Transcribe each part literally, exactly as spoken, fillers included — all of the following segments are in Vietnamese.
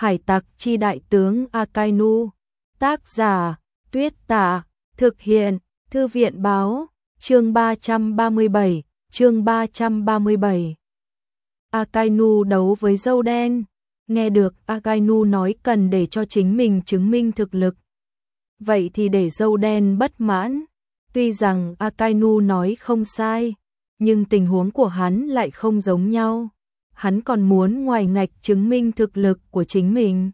Hải tặc chi đại tướng Akainu. Tác giả, Tuyết Tạ. Thực hiện, Thư viện báo. Chương ba trăm ba mươi bảy, chương ba trăm ba mươi bảy. Akainu đấu với dâu đen. Nghe được Akainu nói cần để cho chính mình chứng minh thực lực. Vậy thì để dâu đen bất mãn. Tuy rằng Akainu nói không sai, nhưng tình huống của hắn lại không giống nhau. Hắn còn muốn ngoài ngạch chứng minh thực lực của chính mình.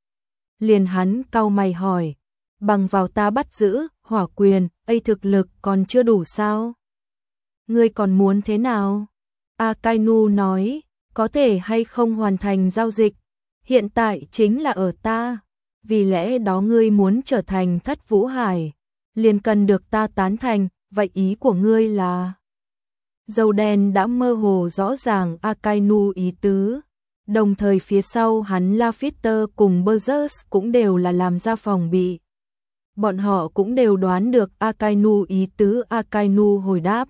Liền hắn cau mày hỏi, bằng vào ta bắt giữ, hỏa quyền, ấy thực lực còn chưa đủ sao? Ngươi còn muốn thế nào? Akainu nói, có thể hay không hoàn thành giao dịch, hiện tại chính là ở ta. Vì lẽ đó ngươi muốn trở thành Thất Vũ Hải, liền cần được ta tán thành, vậy ý của ngươi là... Dâu đen đã mơ hồ rõ ràng Akainu ý tứ, đồng thời phía sau hắn Lafitter cùng Berserk cũng đều là làm ra phòng bị. Bọn họ cũng đều đoán được Akainu ý tứ. Akainu hồi đáp,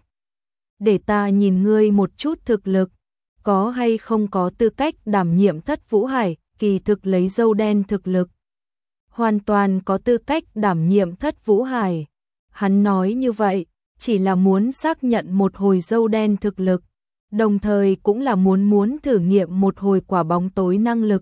để ta nhìn ngươi một chút thực lực, có hay không có tư cách đảm nhiệm Thất Vũ Hải. Kỳ thực lấy dâu đen thực lực, hoàn toàn có tư cách đảm nhiệm Thất Vũ Hải. Hắn nói như vậy, chỉ là muốn xác nhận một hồi dâu đen thực lực, đồng thời cũng là muốn muốn thử nghiệm một hồi quả bóng tối năng lực.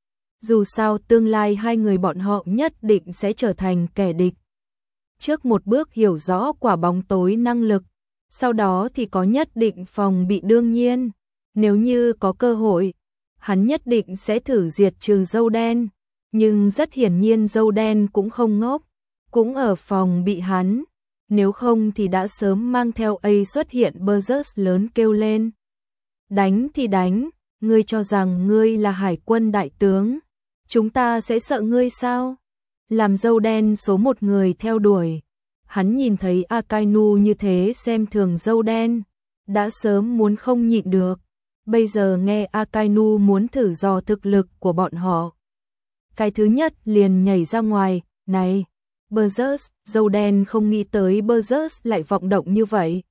Dù sao tương lai hai người bọn họ nhất định sẽ trở thành kẻ địch. Trước một bước hiểu rõ quả bóng tối năng lực, sau đó thì có nhất định phòng bị đương nhiên. Nếu như có cơ hội, hắn nhất định sẽ thử diệt trừ dâu đen. Nhưng rất hiển nhiên dâu đen cũng không ngốc, cũng ở phòng bị hắn. Nếu không thì đã sớm mang theo A xuất hiện. Berserk lớn kêu lên, đánh thì đánh, ngươi cho rằng ngươi là hải quân đại tướng, chúng ta sẽ sợ ngươi sao? Làm dâu đen số một người theo đuổi. Hắn nhìn thấy Akainu như thế xem thường dâu đen, đã sớm muốn không nhịn được. Bây giờ nghe Akainu muốn thử dò thực lực của bọn họ, cái thứ nhất liền nhảy ra ngoài, này, Berserk. Dâu đen không nghĩ tới Berserk lại vọng động như vậy.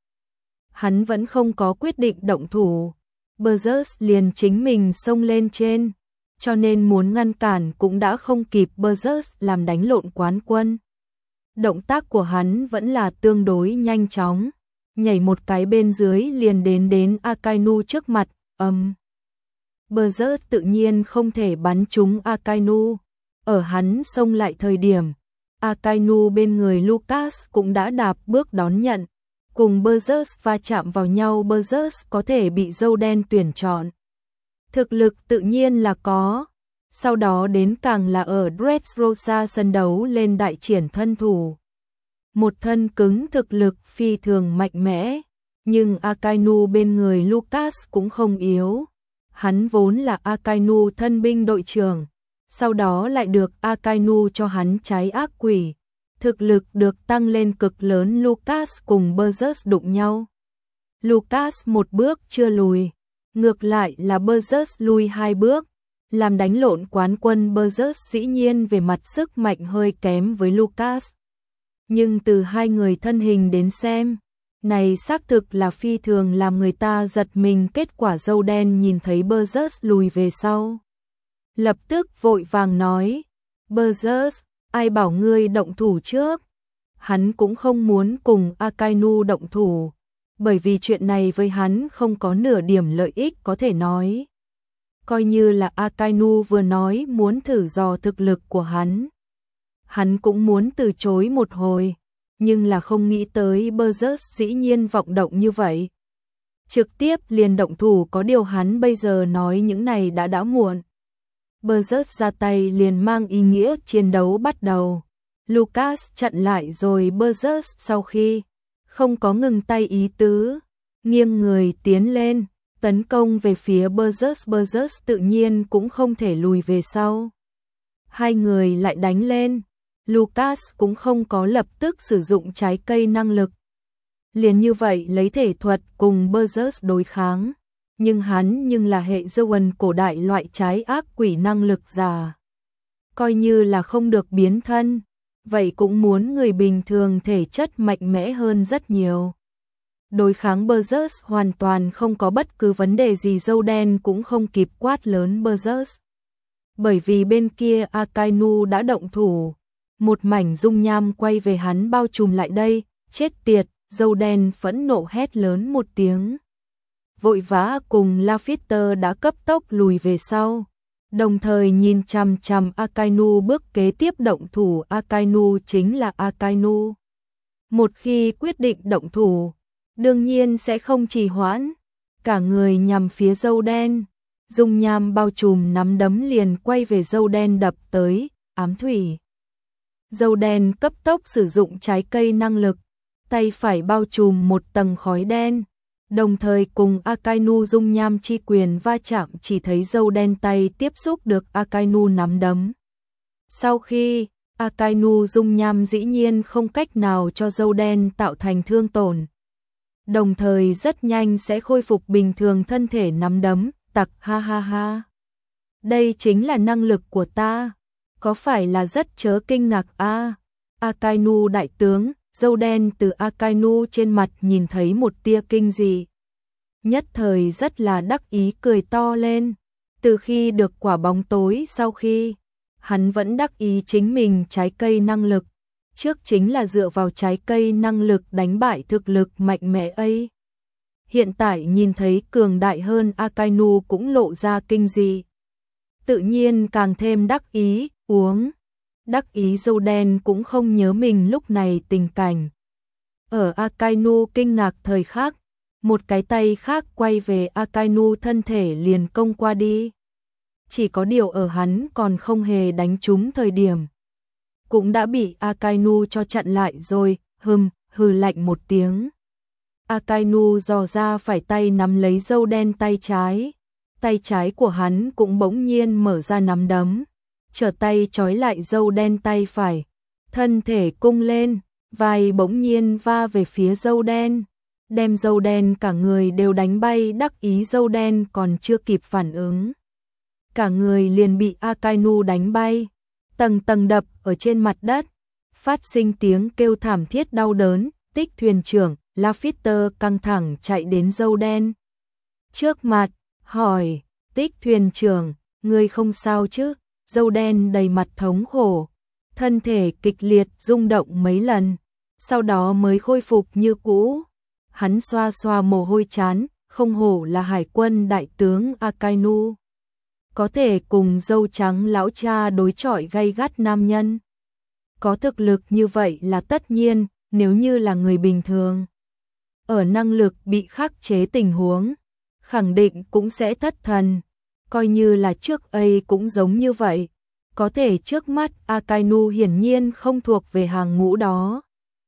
Hắn vẫn không có quyết định động thủ, Berserk liền chính mình xông lên trên, cho nên muốn ngăn cản cũng đã không kịp. Berserk làm đánh lộn quán quân. Động tác của hắn vẫn là tương đối nhanh chóng, nhảy một cái bên dưới liền đến đến Akainu trước mặt, ầm. Berserk tự nhiên không thể bắn trúng Akainu. Ở hắn xông lại thời điểm, Akainu bên người Lucas cũng đã đạp bước đón nhận, cùng Berserk va chạm vào nhau. Berserk có thể bị dâu đen tuyển chọn, thực lực tự nhiên là có. Sau đó đến càng là ở Dressrosa sân đấu lên đại triển thân thủ, một thân cứng thực lực phi thường mạnh mẽ. Nhưng Akainu bên người Lucas cũng không yếu, hắn vốn là Akainu thân binh đội trưởng, sau đó lại được Akainu cho hắn trái ác quỷ, thực lực được tăng lên cực lớn. Lucas cùng Berserk đụng nhau, Lucas một bước chưa lùi, ngược lại là Berserk lùi hai bước. Làm đánh lộn quán quân, Berserk dĩ nhiên về mặt sức mạnh hơi kém với Lucas, nhưng từ hai người thân hình đến xem, này xác thực là phi thường làm người ta giật mình. Kết quả dâu đen nhìn thấy Berserk lùi về sau, lập tức vội vàng nói, Berserk, ai bảo ngươi động thủ trước? Hắn cũng không muốn cùng Akainu động thủ, bởi vì chuyện này với hắn không có nửa điểm lợi ích có thể nói. Coi như là Akainu vừa nói muốn thử dò thực lực của hắn, hắn cũng muốn từ chối một hồi, nhưng là không nghĩ tới Berserk dĩ nhiên vọng động như vậy, trực tiếp liền động thủ. Có điều hắn bây giờ nói những này đã đã muộn. Berserk ra tay liền mang ý nghĩa chiến đấu bắt đầu. Lucas chặn lại rồi Berserk sau khi không có ngừng tay ý tứ, nghiêng người tiến lên, tấn công về phía Berserk. Berserk tự nhiên cũng không thể lùi về sau. Hai người lại đánh lên. Lucas cũng không có lập tức sử dụng trái cây năng lực, liền như vậy lấy thể thuật cùng Berserk đối kháng. Nhưng hắn nhưng là hệ Zoan cổ đại loại trái ác quỷ năng lực giả, coi như là không được biến thân, vậy cũng muốn người bình thường thể chất mạnh mẽ hơn rất nhiều. Đối kháng Berserk hoàn toàn không có bất cứ vấn đề gì. Dâu đen cũng không kịp quát lớn Berserk. bởi vì bên kia Akainu đã động thủ. Một mảnh dung nham quay về hắn bao trùm lại đây, chết tiệt, dâu đen phẫn nộ hét lớn một tiếng. Vội vã cùng Lafitter đã cấp tốc lùi về sau, đồng thời nhìn chằm chằm Akainu bước kế tiếp động thủ. Akainu chính là Akainu. Một khi quyết định động thủ, đương nhiên sẽ không trì hoãn, cả người nhằm phía dâu đen. Dung nham bao trùm nắm đấm liền quay về dâu đen đập tới, ám thủy. Dâu đen cấp tốc sử dụng trái cây năng lực, tay phải bao trùm một tầng khói đen, đồng thời cùng Akainu dung nham chi quyền va chạm, chỉ thấy dâu đen tay tiếp xúc được Akainu nắm đấm. Sau khi Akainu dung nham dĩ nhiên không cách nào cho dâu đen tạo thành thương tổn, đồng thời rất nhanh sẽ khôi phục bình thường thân thể nắm đấm. Tặc ha ha ha. Đây chính là năng lực của ta. Có phải là rất chớ kinh ngạc a? À, Akainu đại tướng, dâu đen từ Akainu trên mặt nhìn thấy một tia kinh dị. Nhất thời rất là đắc ý cười to lên. Từ khi được quả bóng tối sau khi, hắn vẫn đắc ý chính mình trái cây năng lực. Trước chính là dựa vào trái cây năng lực đánh bại thực lực mạnh mẽ ấy. Hiện tại nhìn thấy cường đại hơn Akainu cũng lộ ra kinh dị. Tự nhiên càng thêm đắc ý, uống. Đắc ý dâu đen cũng không nhớ mình lúc này tình cảnh. Ở Akainu kinh ngạc thời khắc, một cái tay khác quay về Akainu thân thể liền công qua đi. Chỉ có điều ở hắn còn không hề đánh trúng thời điểm, cũng đã bị Akainu cho chặn lại rồi, hừm, hừ lạnh một tiếng. Akainu dò ra phải tay nắm lấy dâu đen tay trái, tay trái của hắn cũng bỗng nhiên mở ra nắm đấm, trở tay trói lại dâu đen tay phải, thân thể cung lên, vai bỗng nhiên va về phía dâu đen, đem dâu đen cả người đều đánh bay. Đắc ý dâu đen còn chưa kịp phản ứng, cả người liền bị Akainu đánh bay, tầng tầng đập ở trên mặt đất, phát sinh tiếng kêu thảm thiết đau đớn. Tích thuyền trưởng Lafitter căng thẳng chạy đến dâu đen trước mặt, hỏi, Tích thuyền trưởng, ngươi không sao chứ? Dâu đen đầy mặt thống khổ, thân thể kịch liệt rung động mấy lần, sau đó mới khôi phục như cũ. Hắn xoa xoa mồ hôi chán, không hổ là hải quân đại tướng Akainu, có thể cùng dâu trắng lão cha đối chọi gay gắt nam nhân. Có thực lực như vậy là tất nhiên, nếu như là người bình thường, ở năng lực bị khắc chế tình huống, khẳng định cũng sẽ thất thần, coi như là trước ấy cũng giống như vậy. Có thể trước mắt Akainu hiển nhiên không thuộc về hàng ngũ đó.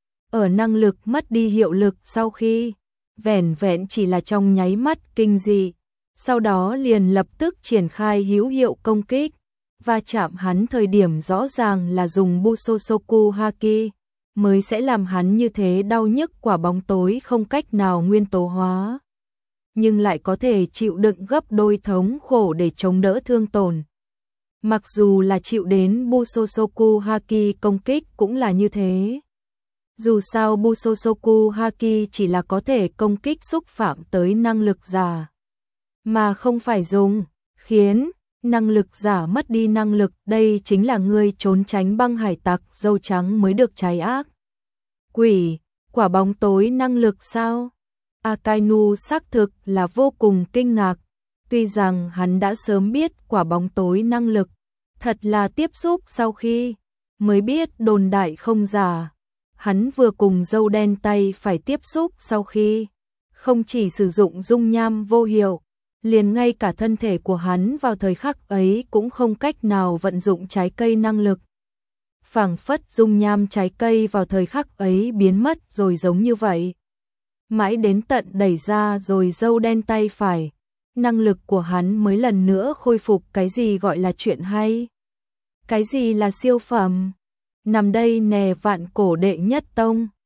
Ở năng lực mất đi hiệu lực sau khi, vẻn vẹn chỉ là trong nháy mắt kinh dị, sau đó liền lập tức triển khai hữu hiệu công kích, và chạm hắn thời điểm rõ ràng là dùng Busosoku Haki, mới sẽ làm hắn như thế đau nhức. Quả bóng tối không cách nào nguyên tố hóa, nhưng lại có thể chịu đựng gấp đôi thống khổ để chống đỡ thương tổn. Mặc dù là chịu đến Busosoku Haki công kích cũng là như thế. Dù sao Busosoku Haki chỉ là có thể công kích xúc phạm tới năng lực giả, mà không phải dùng, khiến năng lực giả mất đi năng lực. Đây chính là ngươi trốn tránh băng hải tặc dâu trắng mới được trái ác quỷ. Quả bóng tối năng lực sao? Akainu xác thực là vô cùng kinh ngạc. Tuy rằng hắn đã sớm biết quả bóng tối năng lực, thật là tiếp xúc sau khi mới biết đồn đại không giả. Hắn vừa cùng dâu đen tay phải tiếp xúc sau khi, không chỉ sử dụng dung nham vô hiệu, liền ngay cả thân thể của hắn vào thời khắc ấy cũng không cách nào vận dụng trái cây năng lực. Phảng phất dung nham trái cây vào thời khắc ấy biến mất rồi giống như vậy. Mãi đến tận đẩy ra rồi dâu đen tay phải, năng lực của hắn mới lần nữa khôi phục. Cái gì gọi là chuyện hay? Cái gì là siêu phẩm? Nằm đây nè vạn cổ đệ nhất tông.